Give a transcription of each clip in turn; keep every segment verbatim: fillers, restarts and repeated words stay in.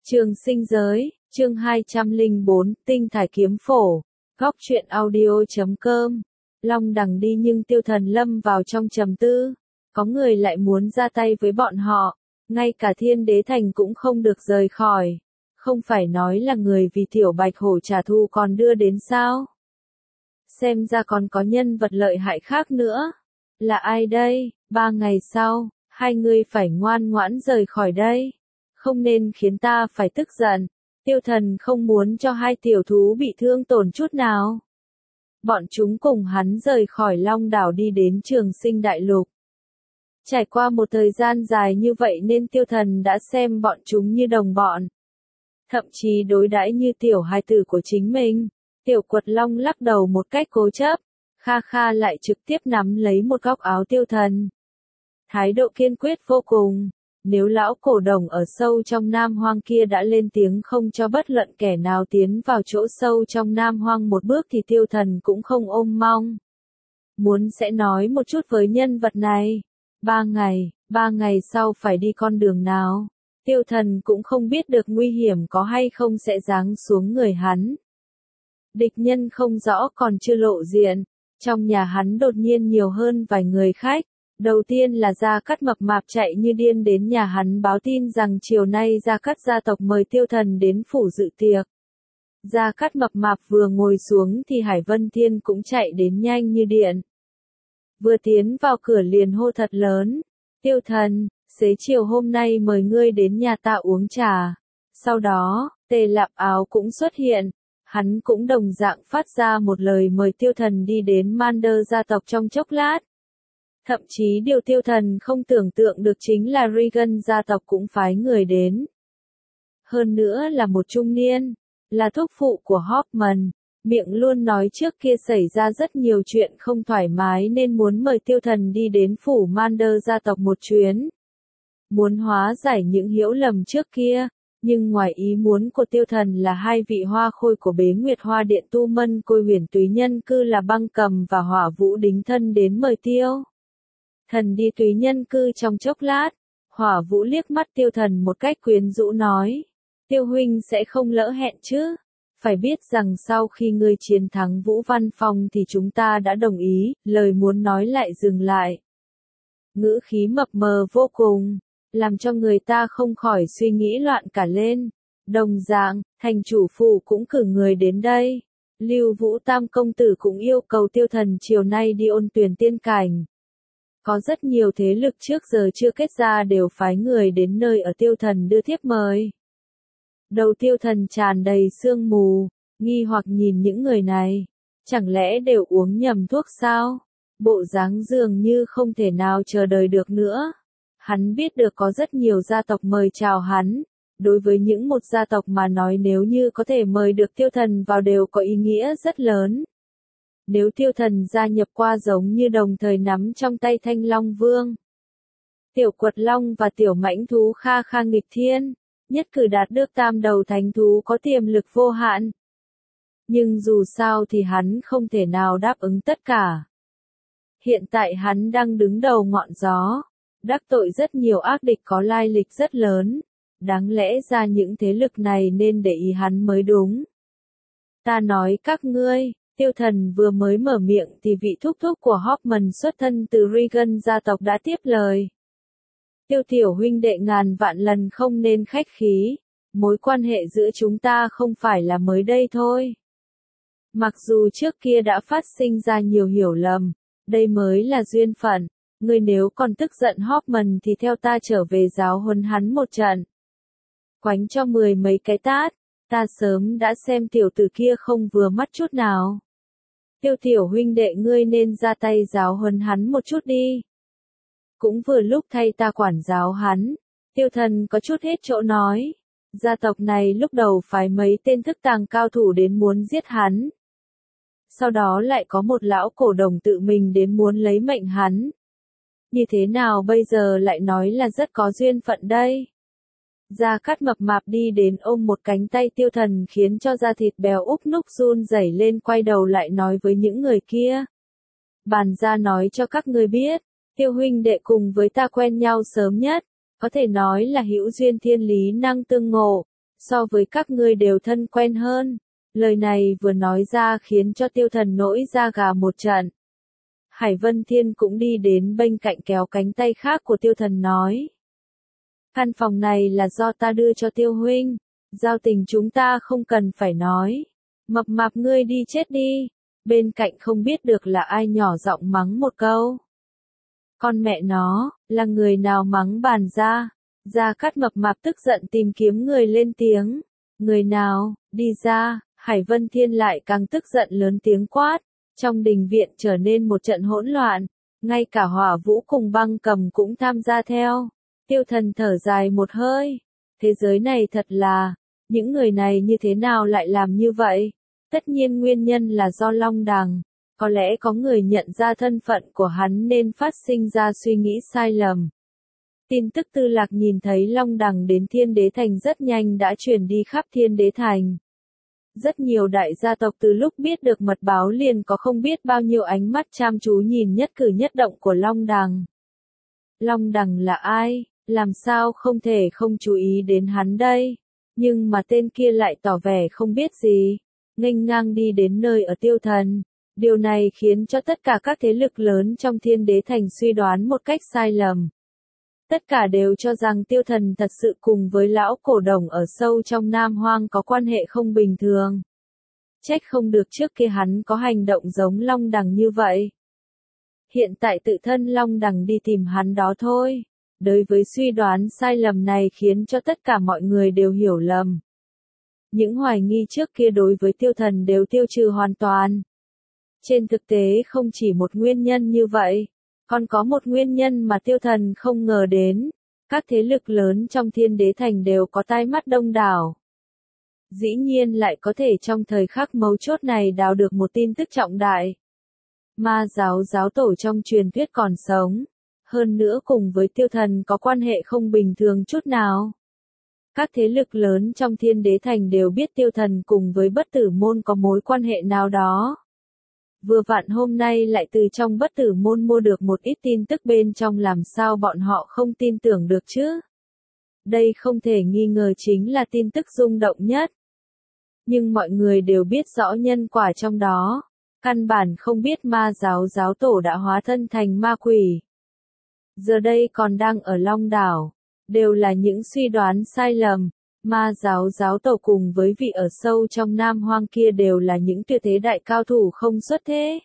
Trường sinh giới, chương hai trăm lẻ bốn, tinh thải kiếm phổ, góc truyện audio chấm com. Long đằng đi nhưng Tiêu Thần lâm vào trong trầm tư, có người lại muốn ra tay với bọn họ, ngay cả Thiên Đế Thành cũng không được rời khỏi. Không phải nói là người vì Tiểu Bạch Hổ trả thù còn đưa đến sao? Xem ra còn có nhân vật lợi hại khác nữa. Là ai đây? Ba ngày sau, hai người phải ngoan ngoãn rời khỏi đây. Không nên khiến ta phải tức giận. Tiêu Thần không muốn cho hai tiểu thú bị thương tổn chút nào. Bọn chúng cùng hắn rời khỏi Long đảo đi đến Trường Sinh Đại Lục. Trải qua một thời gian dài như vậy nên Tiêu Thần đã xem bọn chúng như đồng bọn. Thậm chí đối đãi như tiểu hài tử của chính mình. Tiểu Quật Long lắc đầu một cách cố chấp. Kha Kha lại trực tiếp nắm lấy một góc áo Tiêu Thần. Thái độ kiên quyết vô cùng. Nếu lão cổ đồng ở sâu trong Nam Hoang kia đã lên tiếng không cho bất luận kẻ nào tiến vào chỗ sâu trong Nam Hoang một bước thì Tiêu Thần cũng không ôm mong. Muốn sẽ nói một chút với nhân vật này. Ba ngày, ba ngày sau phải đi con đường nào? Tiêu Thần cũng không biết được nguy hiểm có hay không sẽ giáng xuống người hắn. Địch nhân không rõ còn chưa lộ diện. Trong nhà hắn đột nhiên nhiều hơn vài người khách. Đầu tiên là Gia Cát mập mạp chạy như điên đến nhà hắn báo tin rằng chiều nay Gia Cát gia tộc mời Tiêu Thần đến phủ dự tiệc. Gia Cát mập mạp vừa ngồi xuống thì Hải Vân Thiên cũng chạy đến nhanh như điện. Vừa tiến vào cửa liền hô thật lớn. Tiêu Thần, xế chiều hôm nay mời ngươi đến nhà ta uống trà. Sau đó, Tề Lạp Áo cũng xuất hiện. Hắn cũng đồng dạng phát ra một lời mời Tiêu Thần đi đến Mander gia tộc trong chốc lát. Thậm chí điều Tiêu Thần không tưởng tượng được chính là Regan gia tộc cũng phái người đến. Hơn nữa là một trung niên, là thúc phụ của Hoffman, miệng luôn nói trước kia xảy ra rất nhiều chuyện không thoải mái nên muốn mời Tiêu Thần đi đến phủ Mander gia tộc một chuyến. Muốn hóa giải những hiểu lầm trước kia, nhưng ngoài ý muốn của Tiêu Thần là hai vị hoa khôi của Bế Nguyệt Hoa Điện Tu Mân Côi Huyền Túy Nhân Cư là Băng Cầm và Hỏa Vũ đính thân đến mời Tiêu Thần đi Túy Nhân Cư trong chốc lát. Hỏa Vũ liếc mắt Tiêu Thần một cách quyến rũ nói. Tiêu huynh sẽ không lỡ hẹn chứ? Phải biết rằng sau khi ngươi chiến thắng Vũ Văn Phong thì chúng ta đã đồng ý, lời muốn nói lại dừng lại. Ngữ khí mập mờ vô cùng, làm cho người ta không khỏi suy nghĩ loạn cả lên. Đồng dạng, thành chủ phủ cũng cử người đến đây. Lưu Vũ Tam công tử cũng yêu cầu Tiêu Thần chiều nay đi ôn tuyển tiên cảnh. Có rất nhiều thế lực trước giờ chưa kết ra đều phái người đến nơi ở Tiêu Thần đưa thiếp mời. Đầu Tiêu Thần tràn đầy sương mù, nghi hoặc nhìn những người này. Chẳng lẽ đều uống nhầm thuốc sao? Bộ dáng dường như không thể nào chờ đợi được nữa. Hắn biết được có rất nhiều gia tộc mời chào hắn. Đối với những một gia tộc mà nói nếu như có thể mời được Tiêu Thần vào đều có ý nghĩa rất lớn. Nếu Tiêu Thần gia nhập qua giống như đồng thời nắm trong tay Thanh Long Vương, Tiểu Quật Long và Tiểu Mãnh Thú Kha Kha nghịch thiên, nhất cử đạt được tam đầu thánh thú có tiềm lực vô hạn. Nhưng dù sao thì hắn không thể nào đáp ứng tất cả. Hiện tại hắn đang đứng đầu ngọn gió, đắc tội rất nhiều ác địch có lai lịch rất lớn, đáng lẽ ra những thế lực này nên để ý hắn mới đúng. Ta nói các ngươi. Tiêu Thần vừa mới mở miệng thì vị thúc thúc của Hoffman xuất thân từ Regan gia tộc đã tiếp lời. Tiêu tiểu huynh đệ ngàn vạn lần không nên khách khí, mối quan hệ giữa chúng ta không phải là mới đây thôi. Mặc dù trước kia đã phát sinh ra nhiều hiểu lầm, đây mới là duyên phận, ngươi nếu còn tức giận Hoffman thì theo ta trở về giáo huấn hắn một trận. Quánh cho mười mấy cái tát, ta sớm đã xem tiểu tử kia không vừa mắt chút nào. Tiêu tiểu huynh đệ ngươi nên ra tay giáo huấn hắn một chút đi. Cũng vừa lúc thay ta quản giáo hắn. Tiêu Thần có chút hết chỗ nói. Gia tộc này lúc đầu phái mấy tên thức tàng cao thủ đến muốn giết hắn. Sau đó lại có một lão cổ đồng tự mình đến muốn lấy mệnh hắn. Như thế nào bây giờ lại nói là rất có duyên phận đây? Gia Cát mập mạp đi đến ôm một cánh tay Tiêu Thần khiến cho da thịt béo úp núc run rẩy lên, quay đầu lại nói với những người kia. Bàn ra nói cho các ngươi biết, Tiêu huynh đệ cùng với ta quen nhau sớm nhất, có thể nói là hữu duyên thiên lý năng tương ngộ. so với các ngươi đều thân quen hơn. Lời này vừa nói ra khiến cho Tiêu Thần nổi da gà một trận. Hải Vân Thiên cũng đi đến bên cạnh kéo cánh tay khác của Tiêu Thần nói. Căn phòng này là do ta đưa cho Tiêu huynh, giao tình chúng ta không cần phải nói. Mập mạp ngươi đi chết đi. Bên cạnh không biết được là ai nhỏ giọng mắng một câu. Con mẹ nó, là người nào mắng bàn ra. Gia Cát mập mạp tức giận tìm kiếm người lên tiếng. Người nào, đi ra. Hải Vân Thiên lại càng tức giận lớn tiếng quát. Trong đình viện trở nên một trận hỗn loạn. Ngay cả Hỏa Vũ cùng Băng Cầm cũng tham gia theo. Tiêu Thần thở dài một hơi. Thế giới này thật là, những người này như thế nào lại làm như vậy? Tất nhiên nguyên nhân là do Long Đằng. Có lẽ có người nhận ra thân phận của hắn nên phát sinh ra suy nghĩ sai lầm. Tin tức Tư Lạc nhìn thấy Long Đằng đến Thiên Đế Thành rất nhanh đã truyền đi khắp Thiên Đế Thành. Rất nhiều đại gia tộc từ lúc biết được mật báo liền có không biết bao nhiêu ánh mắt chăm chú nhìn nhất cử nhất động của Long Đằng. Long Đằng là ai? Làm sao không thể không chú ý đến hắn đây? Nhưng mà tên kia lại tỏ vẻ không biết gì. Nghênh ngang đi đến nơi ở Tiêu Thần. Điều này khiến cho tất cả các thế lực lớn trong Thiên Đế Thành suy đoán một cách sai lầm. Tất cả đều cho rằng Tiêu Thần thật sự cùng với lão cổ đồng ở sâu trong Nam Hoang có quan hệ không bình thường. Trách không được trước kia hắn có hành động giống Long Đằng như vậy. Hiện tại tự thân Long Đằng đi tìm hắn đó thôi. Đối với suy đoán sai lầm này khiến cho tất cả mọi người đều hiểu lầm. Những hoài nghi trước kia đối với Tiêu Thần đều tiêu trừ hoàn toàn. Trên thực tế không chỉ một nguyên nhân như vậy, còn có một nguyên nhân mà Tiêu Thần không ngờ đến. Các thế lực lớn trong Thiên Đế Thành đều có tai mắt đông đảo. Dĩ nhiên lại có thể trong thời khắc mấu chốt này đào được một tin tức trọng đại. Ma giáo giáo tổ trong truyền thuyết còn sống. Hơn nữa cùng với Tiêu Thần có quan hệ không bình thường chút nào. Các thế lực lớn trong Thiên Đế Thành đều biết Tiêu Thần cùng với Bất Tử Môn có mối quan hệ nào đó. Vừa vặn hôm nay lại từ trong Bất Tử Môn mua được một ít tin tức bên trong, làm sao bọn họ không tin tưởng được chứ? Đây không thể nghi ngờ chính là tin tức rung động nhất. Nhưng mọi người đều biết rõ nhân quả trong đó. Căn bản không biết ma giáo giáo tổ đã hóa thân thành ma quỷ. Giờ đây còn đang ở Long Đảo. Đều là những suy đoán sai lầm. Ma giáo giáo tổ cùng với vị ở sâu trong Nam Hoang kia đều là những tuyệt thế đại cao thủ không xuất thế.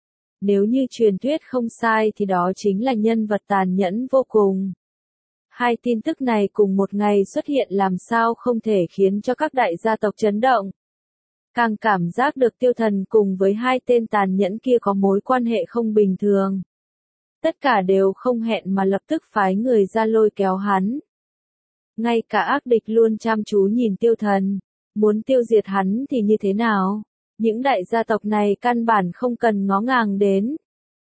Nếu như truyền thuyết không sai thì đó chính là nhân vật tàn nhẫn vô cùng. Hai tin tức này cùng một ngày xuất hiện làm sao không thể khiến cho các đại gia tộc chấn động. Càng cảm giác được Tiêu Thần cùng với hai tên tàn nhẫn kia có mối quan hệ không bình thường. Tất cả đều không hẹn mà lập tức phái người ra lôi kéo hắn. Ngay cả ác địch luôn chăm chú nhìn Tiêu Thần, muốn tiêu diệt hắn thì như thế nào? Những đại gia tộc này căn bản không cần ngó ngàng đến.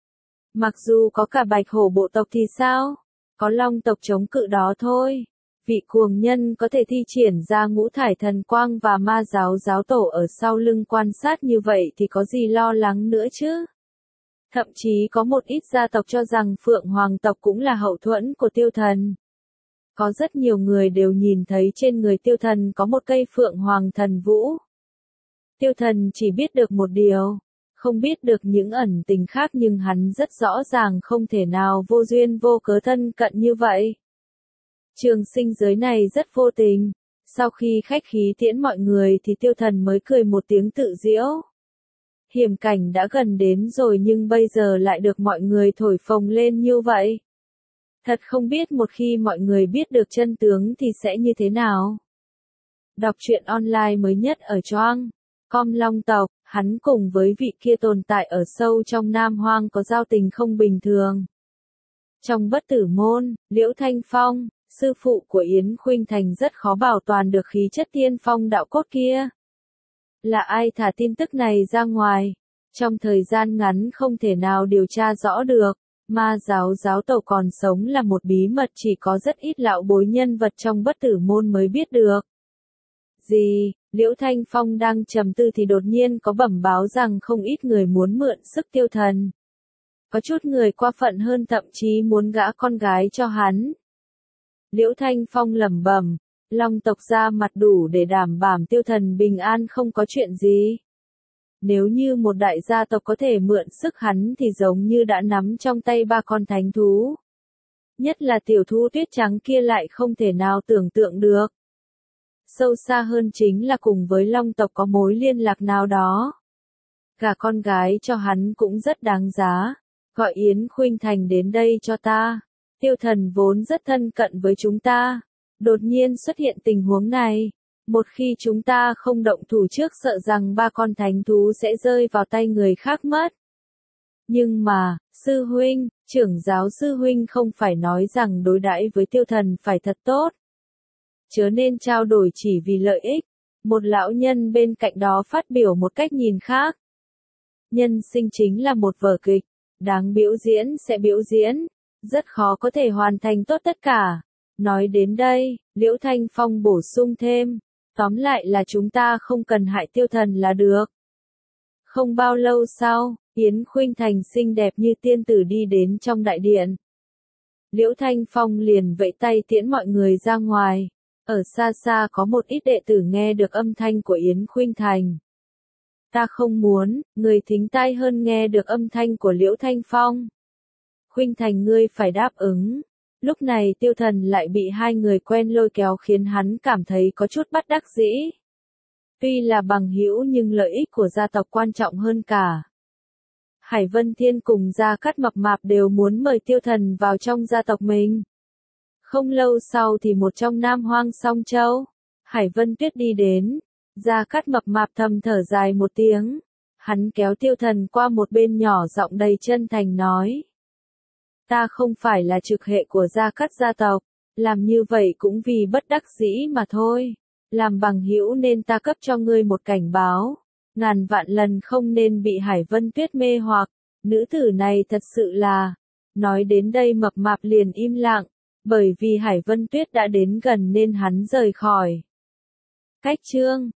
Mặc dù có cả Bạch Hổ bộ tộc thì sao? Có Long tộc chống cự đó thôi. Vị cuồng nhân có thể thi triển ra ngũ thải thần quang và ma giáo giáo tổ ở sau lưng quan sát như vậy thì có gì lo lắng nữa chứ? Thậm chí có một ít gia tộc cho rằng Phượng Hoàng tộc cũng là hậu thuẫn của Tiêu Thần. Có rất nhiều người đều nhìn thấy trên người Tiêu Thần có một cây Phượng Hoàng thần vũ. Tiêu Thần chỉ biết được một điều, không biết được những ẩn tình khác, nhưng hắn rất rõ ràng không thể nào vô duyên vô cớ thân cận như vậy. Trường sinh giới này rất vô tình. Sau khi khách khí tiễn mọi người thì Tiêu Thần mới cười một tiếng tự giễu. Hiểm cảnh đã gần đến rồi nhưng bây giờ lại được mọi người thổi phồng lên như vậy. Thật không biết một khi mọi người biết được chân tướng thì sẽ như thế nào. Đọc truyện online mới nhất ở Choang com Long tộc, hắn cùng với vị kia tồn tại ở sâu trong Nam Hoang có giao tình không bình thường. Trong Bất Tử Môn, Liễu Thanh Phong, sư phụ của Yến Khuynh Thành rất khó bảo toàn được khí chất tiên phong đạo cốt kia. Là ai thả tin tức này ra ngoài? Trong thời gian ngắn không thể nào điều tra rõ được. Ma giáo giáo tổ còn sống là một bí mật chỉ có rất ít lão bối nhân vật trong Bất Tử Môn mới biết được. Gì? Liễu Thanh Phong đang trầm tư thì đột nhiên có bẩm báo rằng không ít người muốn mượn sức Tiêu Thần. Có chút người qua phận hơn thậm chí muốn gả con gái cho hắn. Liễu Thanh Phong lẩm bẩm, Long tộc ra mặt đủ để đảm bảo tiêu thần bình an không có chuyện gì. Nếu như một đại gia tộc có thể mượn sức hắn thì giống như đã nắm trong tay ba con thánh thú. Nhất là tiểu thú tuyết trắng kia lại không thể nào tưởng tượng được. Sâu xa hơn chính là cùng với Long tộc có mối liên lạc nào đó. Cả con gái cho hắn cũng rất đáng giá. Gọi Yến Khuynh Thành đến đây cho ta. Tiêu thần vốn rất thân cận với chúng ta. Đột nhiên xuất hiện tình huống này. Một khi chúng ta không động thủ trước sợ rằng ba con thánh thú sẽ rơi vào tay người khác mất. Nhưng mà, sư huynh, trưởng giáo sư huynh không phải nói rằng đối đãi với tiêu thần phải thật tốt. Chớ nên trao đổi chỉ vì lợi ích. Một lão nhân bên cạnh đó phát biểu một cách nhìn khác. Nhân sinh chính là một vở kịch. Đáng biểu diễn sẽ biểu diễn. Rất khó có thể hoàn thành tốt tất cả. Nói đến đây, Liễu Thanh Phong bổ sung thêm. Tóm lại là chúng ta không cần hại tiêu thần là được. Không bao lâu sau, Yến Khuynh Thành xinh đẹp như tiên tử đi đến trong đại điện. Liễu Thanh Phong liền vẫy tay tiễn mọi người ra ngoài. Ở xa xa có một ít đệ tử nghe được âm thanh của Yến Khuynh Thành. Ta không muốn, người thính tai hơn nghe được âm thanh của Liễu Thanh Phong. Khuynh Thành ngươi phải đáp ứng. Lúc này tiêu thần lại bị hai người quen lôi kéo khiến hắn cảm thấy có chút bất đắc dĩ. Tuy là bằng hữu nhưng lợi ích của gia tộc quan trọng hơn cả. Hải Vân Thiên cùng Gia Cát Mập Mạp đều muốn mời tiêu thần vào trong gia tộc mình. Không lâu sau thì một trong Nam Hoang Song Châu, Hải Vân Tuyết đi đến. Gia Cát Mập Mạp thầm thở dài một tiếng. Hắn kéo tiêu thần qua một bên nhỏ giọng đầy chân thành nói. Ta không phải là trực hệ của Gia Cát gia tộc, làm như vậy cũng vì bất đắc dĩ mà thôi. Làm bằng hữu nên ta cấp cho ngươi một cảnh báo. Ngàn vạn lần không nên bị Hải Vân Tuyết mê hoặc. Nữ tử này thật sự là. Nói đến đây Mập Mạp liền im lặng. Bởi vì Hải Vân Tuyết đã đến gần nên hắn rời khỏi. Cách chương